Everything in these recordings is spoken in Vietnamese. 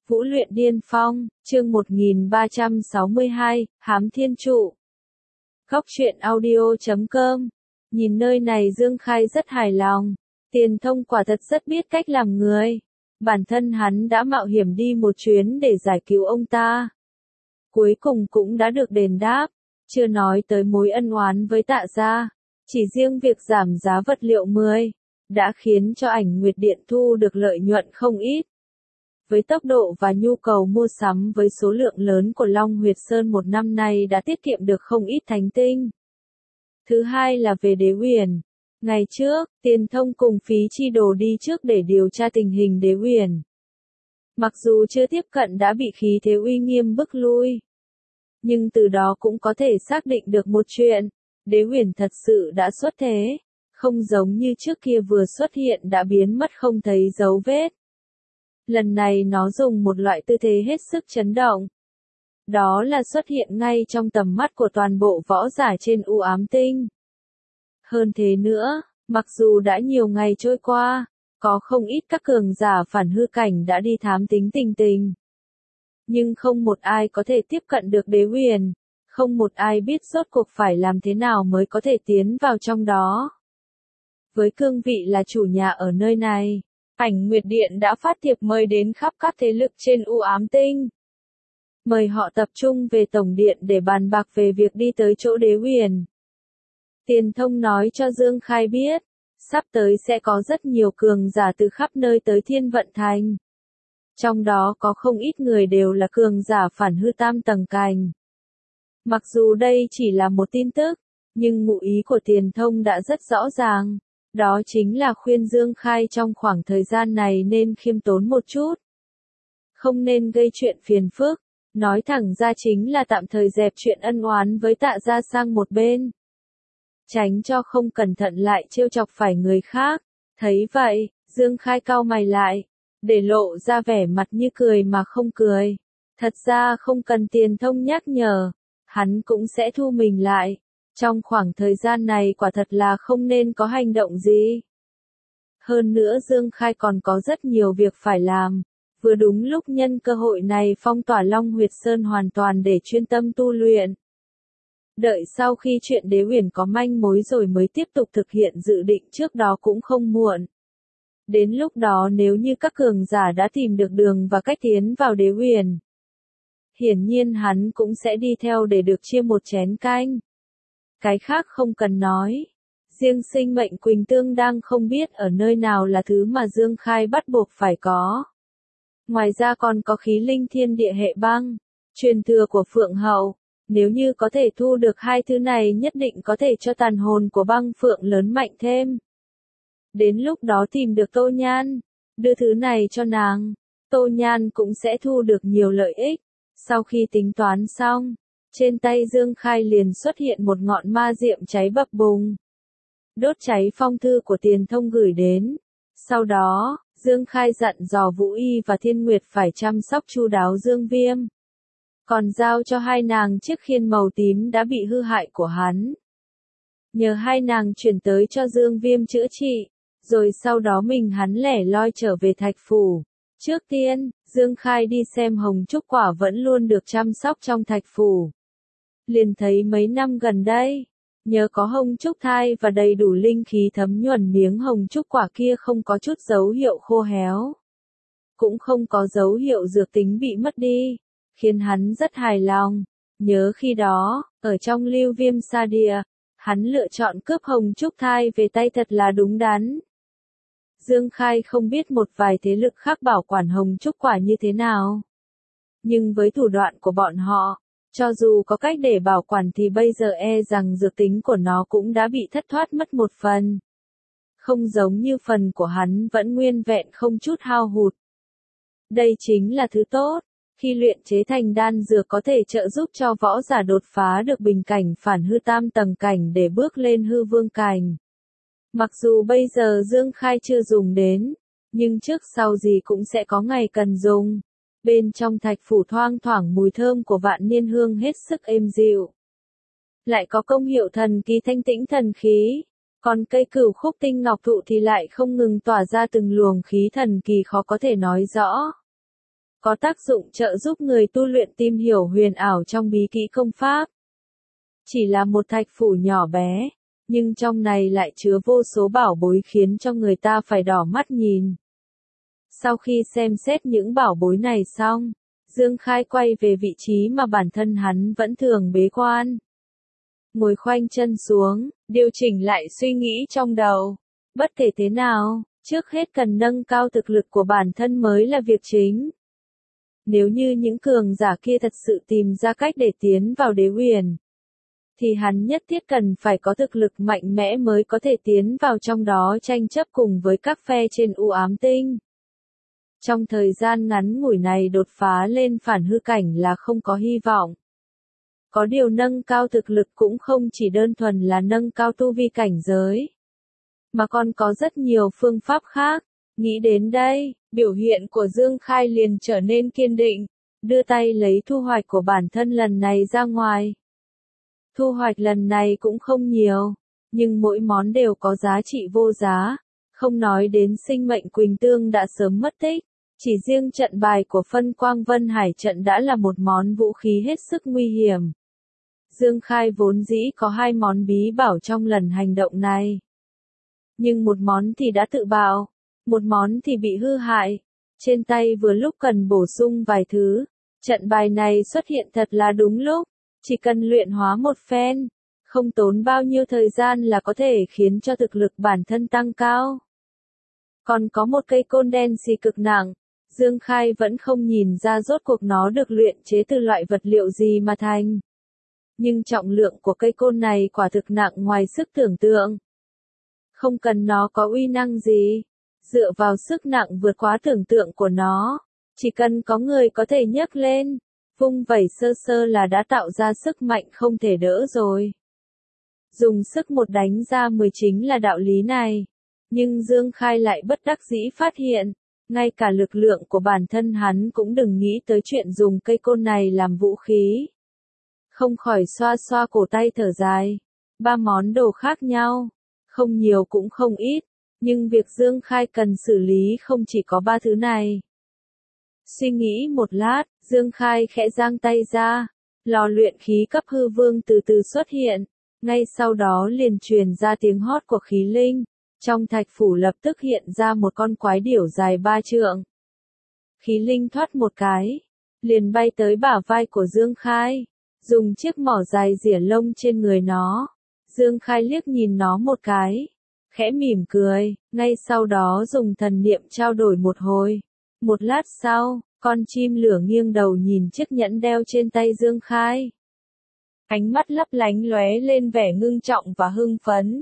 Vũ luyện điên phong, chương 1362, Hám Thiên Trụ. Góc truyện audio.com. Nhìn nơi này Dương Khai rất hài lòng. Tiền Thông quả thật rất biết cách làm người. Bản thân hắn đã mạo hiểm đi một chuyến để giải cứu ông ta. Cuối cùng cũng đã được đền đáp. Chưa nói tới mối ân oán với Tạ gia. Chỉ riêng việc giảm giá vật liệu 10, đã khiến cho Ảnh Nguyệt Điện thu được lợi nhuận không ít. Với tốc độ và nhu cầu mua sắm với số lượng lớn của Long Huyệt Sơn một năm nay đã tiết kiệm được không ít thánh tinh. Thứ hai là về Đế Uyển. Ngày trước, Tiền Thông cùng Phí Chi Đồ đi trước để điều tra tình hình Đế Uyển. Mặc dù chưa tiếp cận đã bị khí thế uy nghiêm bức lui. Nhưng từ đó cũng có thể xác định được một chuyện. Đế Uyển thật sự đã xuất thế. Không giống như trước kia vừa xuất hiện đã biến mất không thấy dấu vết. Lần này nó dùng một loại tư thế hết sức chấn động. Đó là xuất hiện ngay trong tầm mắt của toàn bộ võ giả trên U Ám Tinh. Hơn thế nữa, mặc dù đã nhiều ngày trôi qua, có không ít các cường giả phản hư cảnh đã đi thám tính tình tình. Nhưng không một ai có thể tiếp cận được Đế Uyển, không một ai biết rốt cuộc phải làm thế nào mới có thể tiến vào trong đó. Với cương vị là chủ nhà ở nơi này, Ảnh Nguyệt Điện đã phát thiệp mời đến khắp các thế lực trên U Ám Tinh. Mời họ tập trung về Tổng Điện để bàn bạc về việc đi tới chỗ Đế Uyển. Tiền Thông nói cho Dương Khai biết, sắp tới sẽ có rất nhiều cường giả từ khắp nơi tới Thiên Vận Thành. Trong đó có không ít người đều là cường giả phản hư tam tầng cảnh. Mặc dù đây chỉ là một tin tức, nhưng ngụ ý của Tiền Thông đã rất rõ ràng. Đó chính là khuyên Dương Khai trong khoảng thời gian này nên khiêm tốn một chút. Không nên gây chuyện phiền phức, nói thẳng ra chính là tạm thời dẹp chuyện ân oán với Tạ gia sang một bên. Tránh cho không cẩn thận lại trêu chọc phải người khác. Thấy vậy, Dương Khai cau mày lại, để lộ ra vẻ mặt như cười mà không cười. Thật ra không cần Tiền Thông nhắc nhở, hắn cũng sẽ thu mình lại. Trong khoảng thời gian này quả thật là không nên có hành động gì. Hơn nữa Dương Khai còn có rất nhiều việc phải làm. Vừa đúng lúc nhân cơ hội này phong tỏa Long Huyệt Sơn hoàn toàn để chuyên tâm tu luyện. Đợi sau khi chuyện Đế Uyển có manh mối rồi mới tiếp tục thực hiện dự định trước đó cũng không muộn. Đến lúc đó nếu như các cường giả đã tìm được đường và cách tiến vào Đế Uyển, hiển nhiên hắn cũng sẽ đi theo để được chia một chén canh. Cái khác không cần nói. Riêng sinh mệnh Quỳnh Tương đang không biết ở nơi nào là thứ mà Dương Khai bắt buộc phải có. Ngoài ra còn có khí linh thiên địa hệ băng, truyền thừa của Phượng Hậu. Nếu như có thể thu được hai thứ này nhất định có thể cho tàn hồn của băng Phượng lớn mạnh thêm. Đến lúc đó tìm được Tô Nhan, đưa thứ này cho nàng, Tô Nhan cũng sẽ thu được nhiều lợi ích. Sau khi tính toán xong, trên tay Dương Khai liền xuất hiện một ngọn ma diệm cháy bập bùng. Đốt cháy phong thư của Tiền Thông gửi đến. Sau đó, Dương Khai dặn dò Vũ Y và Thiên Nguyệt phải chăm sóc chu đáo Dương Viêm. Còn giao cho hai nàng chiếc khiên màu tím đã bị hư hại của hắn. Nhờ hai nàng chuyển tới cho Dương Viêm chữa trị, rồi sau đó hắn lẻ loi trở về Thạch Phủ. Trước tiên, Dương Khai đi xem Hồng Trúc Quả vẫn luôn được chăm sóc trong Thạch Phủ. Liền thấy mấy năm gần đây, nhờ có Hồng Trúc thai và đầy đủ linh khí thấm nhuần miếng Hồng Trúc Quả kia không có chút dấu hiệu khô héo. Cũng không có dấu hiệu dược tính bị mất đi, khiến hắn rất hài lòng. Nhớ khi đó, ở trong Lưu Viêm Sa Địa, hắn lựa chọn cướp Hồng Trúc thai về tay thật là đúng đắn. Dương Khai không biết một vài thế lực khác bảo quản Hồng Trúc Quả như thế nào. Nhưng với thủ đoạn của bọn họ, cho dù có cách để bảo quản thì bây giờ rằng dược tính của nó cũng đã bị thất thoát mất một phần. Không giống như phần của hắn vẫn nguyên vẹn không chút hao hụt. Đây chính là thứ tốt, khi luyện chế thành đan dược có thể trợ giúp cho võ giả đột phá được bình cảnh phản hư tam tầng cảnh để bước lên hư vương cảnh. Mặc dù bây giờ Dương Khai chưa dùng đến, nhưng trước sau gì cũng sẽ có ngày cần dùng. Bên trong Thạch Phủ thoang thoảng mùi thơm của vạn niên hương hết sức êm dịu. Lại có công hiệu thần kỳ thanh tĩnh thần khí. Còn cây Cửu Khúc Tinh Ngọc Thụ thì lại không ngừng tỏa ra từng luồng khí thần kỳ khó có thể nói rõ. có tác dụng trợ giúp người tu luyện tìm hiểu huyền ảo trong bí kỹ công pháp. Chỉ là một thạch phủ nhỏ bé, nhưng trong này lại chứa vô số bảo bối khiến cho người ta phải đỏ mắt nhìn. Sau khi xem xét những bảo bối này xong, Dương Khai quay về vị trí mà bản thân hắn vẫn thường bế quan. Ngồi khoanh chân xuống, điều chỉnh lại suy nghĩ trong đầu. Bất kể thế nào, trước hết cần nâng cao thực lực của bản thân mới là việc chính. Nếu như những cường giả kia thật sự tìm ra cách để tiến vào đế huyền, thì hắn nhất thiết cần phải có thực lực mạnh mẽ mới có thể tiến vào trong đó tranh chấp cùng với các phe trên u ám tinh. Trong thời gian ngắn ngủi này đột phá lên phản hư cảnh là không có hy vọng. Có điều nâng cao thực lực cũng không chỉ đơn thuần là nâng cao tu vi cảnh giới, mà còn có rất nhiều phương pháp khác. Nghĩ đến đây, biểu hiện của Dương Khai liền trở nên kiên định, đưa tay lấy thu hoạch của bản thân lần này ra ngoài. Thu hoạch lần này cũng không nhiều, nhưng mỗi món đều có giá trị vô giá, không nói đến sinh mệnh Quỳnh Tương đã sớm mất tích, chỉ riêng trận bài của Phân Quang Vân Hải trận đã là một món vũ khí hết sức nguy hiểm. Dương Khai vốn dĩ có 2 món bí bảo trong lần hành động này. Nhưng một món thì đã tự bạo, một món thì bị hư hại. Trên tay vừa lúc cần bổ sung vài thứ. Trận bài này xuất hiện thật là đúng lúc, chỉ cần luyện hóa một phen, không tốn bao nhiêu thời gian là có thể khiến cho thực lực bản thân tăng cao. Còn có một cây côn đen xì cực nặng, Dương Khai vẫn không nhìn ra rốt cuộc nó được luyện chế từ loại vật liệu gì mà thành. Nhưng trọng lượng của cây côn này quả thực nặng ngoài sức tưởng tượng. Không cần nó có uy năng gì, dựa vào sức nặng vượt quá tưởng tượng của nó, chỉ cần có người có thể nhấc lên, vung vẩy sơ sơ là đã tạo ra sức mạnh không thể đỡ rồi. Dùng sức một đánh ra 10 chính là đạo lý này. Nhưng Dương Khai lại bất đắc dĩ phát hiện, ngay cả lực lượng của bản thân hắn cũng đừng nghĩ tới chuyện dùng cây côn này làm vũ khí. Không khỏi xoa xoa cổ tay thở dài. 3 món đồ khác nhau, không nhiều cũng không ít, nhưng việc Dương Khai cần xử lý không chỉ có 3 thứ này. Suy nghĩ một lát, Dương Khai khẽ giang tay ra, lò luyện khí cấp hư vương từ từ xuất hiện, ngay sau đó liền truyền ra tiếng hót của khí linh. Trong thạch phủ lập tức hiện ra một con quái điểu dài 3 trượng. Khí linh thoát một cái, liền bay tới bả vai của Dương Khai, dùng chiếc mỏ dài rỉa lông trên người nó. Dương Khai liếc nhìn nó một cái, khẽ mỉm cười, ngay sau đó dùng thần niệm trao đổi một hồi. Một lát sau, con chim lửa nghiêng đầu nhìn chiếc nhẫn đeo trên tay Dương Khai. Ánh mắt lấp lánh lóe lên vẻ ngưng trọng và hưng phấn.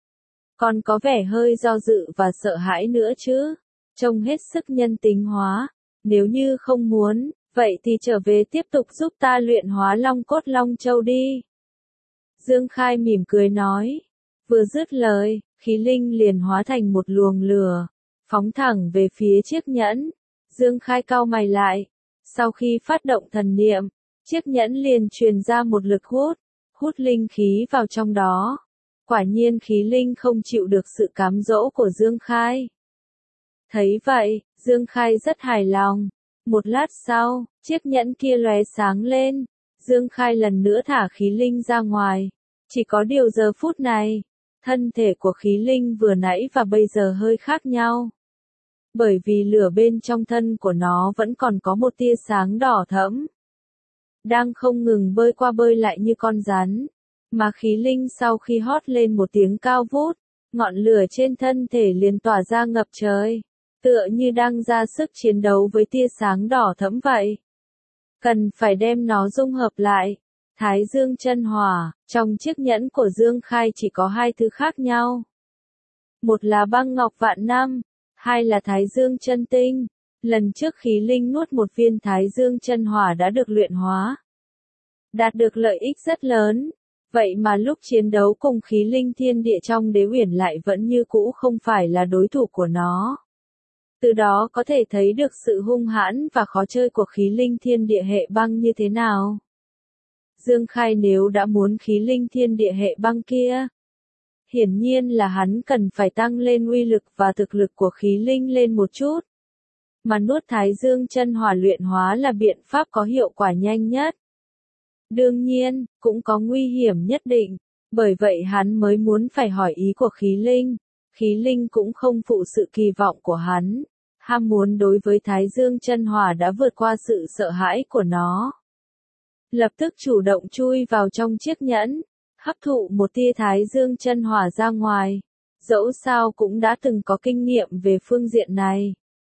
Còn có vẻ hơi do dự và sợ hãi nữa chứ, trông hết sức nhân tính hóa, nếu như không muốn, vậy thì trở về tiếp tục giúp ta luyện hóa Long Cốt Long Châu đi. Dương Khai mỉm cười nói, vừa dứt lời, khí linh liền hóa thành một luồng lửa, phóng thẳng về phía chiếc nhẫn. Dương Khai cau mày lại, sau khi phát động thần niệm, chiếc nhẫn liền truyền ra một lực hút linh khí vào trong đó. Quả nhiên khí linh không chịu được sự cám dỗ của Dương Khai. Thấy vậy, Dương Khai rất hài lòng. Một lát sau, chiếc nhẫn kia lóe sáng lên. Dương Khai lần nữa thả khí linh ra ngoài. Chỉ có điều giờ phút này, thân thể của khí linh vừa nãy và bây giờ hơi khác nhau. Bởi vì lửa bên trong thân của nó vẫn còn có một tia sáng đỏ thẫm, đang không ngừng bơi qua bơi lại như con rắn. Mà khí linh sau khi hót lên một tiếng cao vút, ngọn lửa trên thân thể liền tỏa ra ngập trời, tựa như đang ra sức chiến đấu với tia sáng đỏ thẫm vậy. Cần phải đem nó dung hợp lại. Thái Dương chân hỏa, trong chiếc nhẫn của Dương Khai chỉ có 2 thứ khác nhau. Một là băng ngọc vạn năm, 2 là Thái Dương chân tinh. Lần trước khí linh nuốt một viên Thái Dương chân hỏa đã được luyện hóa, đạt được lợi ích rất lớn. Vậy mà lúc chiến đấu cùng khí linh thiên địa trong đế huyền lại vẫn như cũ không phải là đối thủ của nó. Từ đó có thể thấy được sự hung hãn và khó chơi của khí linh thiên địa hệ băng như thế nào. Dương Khai nếu đã muốn khí linh thiên địa hệ băng kia, hiển nhiên là hắn cần phải tăng lên uy lực và thực lực của khí linh lên một chút. mà nuốt Thái Dương chân hỏa luyện hóa là biện pháp có hiệu quả nhanh nhất. Đương nhiên, cũng có nguy hiểm nhất định, bởi vậy hắn mới muốn phải hỏi ý của khí linh. Khí linh cũng không phụ sự kỳ vọng của hắn, ham muốn đối với Thái Dương chân hỏa đã vượt qua sự sợ hãi của nó. Lập tức chủ động chui vào trong chiếc nhẫn, hấp thụ một tia Thái Dương chân hỏa ra ngoài. Dẫu sao cũng đã từng có kinh nghiệm về phương diện này,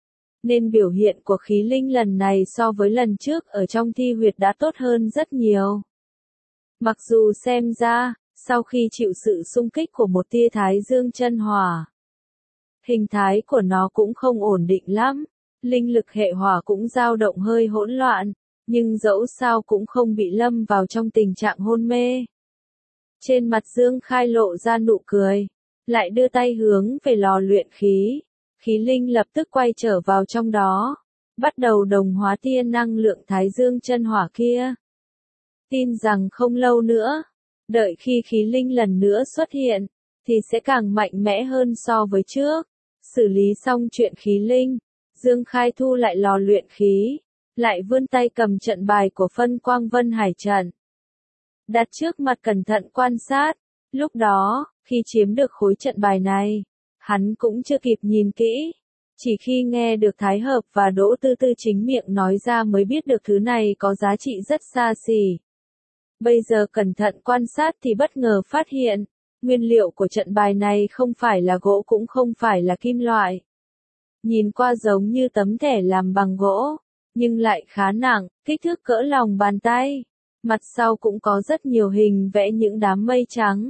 nên biểu hiện của khí linh lần này so với lần trước ở trong thi huyệt đã tốt hơn rất nhiều. Mặc dù xem ra, sau khi chịu sự xung kích của một tia Thái Dương chân hỏa, hình thái của nó cũng không ổn định lắm, linh lực hệ hỏa cũng dao động hơi hỗn loạn, nhưng dẫu sao cũng không bị lâm vào trong tình trạng hôn mê. Trên mặt Dương Khai lộ ra nụ cười, lại đưa tay hướng về lò luyện khí. Khí linh lập tức quay trở vào trong đó, bắt đầu đồng hóa tia năng lượng Thái Dương chân hỏa kia. Tin rằng không lâu nữa, đợi khi khí linh lần nữa xuất hiện, thì sẽ càng mạnh mẽ hơn so với trước. Xử lý xong chuyện khí linh, Dương Khai thu lại lò luyện khí, lại vươn tay cầm trận bài của Phân Quang Vân Hải trận, đặt trước mặt cẩn thận quan sát. Lúc đó, khi chiếm được khối trận bài này, hắn cũng chưa kịp nhìn kỹ, chỉ khi nghe được Thái Hợp và Đỗ Tư Tư chính miệng nói ra mới biết được thứ này có giá trị rất xa xỉ. Bây giờ cẩn thận quan sát thì bất ngờ phát hiện, nguyên liệu của trận bài này không phải là gỗ cũng không phải là kim loại. Nhìn qua giống như tấm thẻ làm bằng gỗ, nhưng lại khá nặng, kích thước cỡ lòng bàn tay. Mặt sau cũng có rất nhiều hình vẽ những đám mây trắng.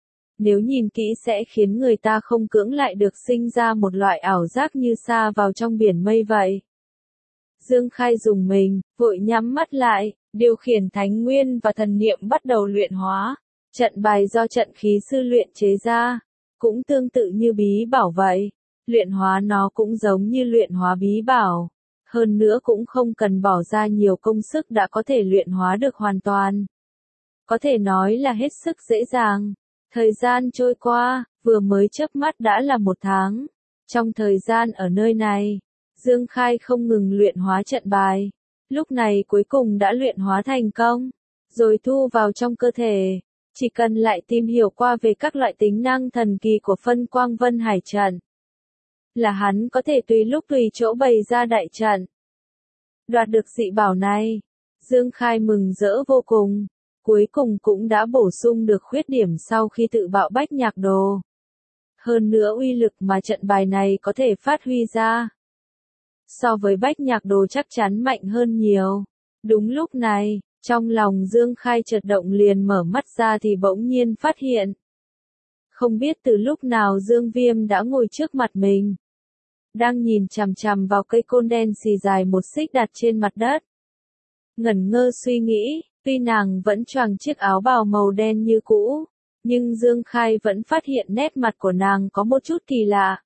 Nếu nhìn kỹ sẽ khiến người ta không cưỡng lại được sinh ra một loại ảo giác như sa vào trong biển mây vậy. Dương Khai dùng mình, vội nhắm mắt lại, điều khiển thánh nguyên và thần niệm bắt đầu luyện hóa. Trận bài do trận khí sư luyện chế ra, cũng tương tự như bí bảo vậy. Luyện hóa nó cũng giống như luyện hóa bí bảo. Hơn nữa cũng không cần bỏ ra nhiều công sức đã có thể luyện hóa được hoàn toàn. Có thể nói là hết sức dễ dàng. Thời gian trôi qua, vừa mới chớp mắt đã là 1 tháng. Trong thời gian ở nơi này, Dương Khai không ngừng luyện hóa trận bài. Lúc này cuối cùng đã luyện hóa thành công, rồi thu vào trong cơ thể. Chỉ cần lại tìm hiểu qua về các loại tính năng thần kỳ của Phân Quang Vân Hải trận, là hắn có thể tùy lúc tùy chỗ bày ra đại trận. Đoạt được dị bảo này, Dương Khai mừng rỡ vô cùng. Cuối cùng cũng đã bổ sung được khuyết điểm sau khi tự bạo Bách Nhạc Đồ. Hơn nữa uy lực mà trận bài này có thể phát huy ra, so với Bách Nhạc Đồ chắc chắn mạnh hơn nhiều. Đúng lúc này, trong lòng Dương Khai chợt động liền mở mắt ra thì bỗng nhiên phát hiện. Không biết từ lúc nào Dương Viêm đã ngồi trước mặt mình, đang nhìn chằm chằm vào cây côn đen xì dài 1 xích đặt trên mặt đất. Ngẩn ngơ suy nghĩ, tuy nàng vẫn choàng chiếc áo bào màu đen như cũ, nhưng Dương Khai vẫn phát hiện nét mặt của nàng có một chút kỳ lạ.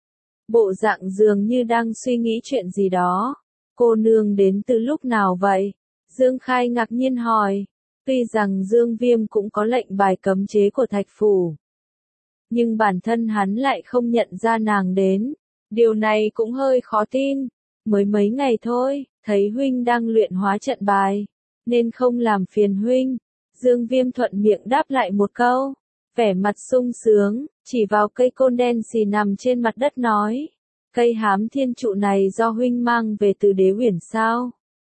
Bộ dạng dường như đang suy nghĩ chuyện gì đó. Cô nương đến từ lúc nào vậy? Dương Khai ngạc nhiên hỏi. Tuy rằng Dương Viêm cũng có lệnh bài cấm chế của Thạch Phủ, nhưng bản thân hắn lại không nhận ra nàng đến. Điều này cũng hơi khó tin. Mới mấy ngày thôi, thấy huynh đang luyện hóa trận bài, nên không làm phiền huynh. Dương Viêm thuận miệng đáp lại một câu, vẻ mặt sung sướng, chỉ vào cây côn đen xì nằm trên mặt đất nói. Cây Hám Thiên Trụ này do huynh mang về từ Đế Uyển sao?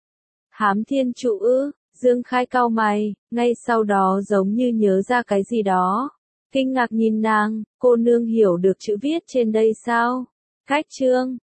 Hám Thiên Trụ ư? Dương Khai cau mày, ngay sau đó giống như nhớ ra cái gì đó. Kinh ngạc nhìn nàng, cô nương hiểu được chữ viết trên đây sao? Cách chương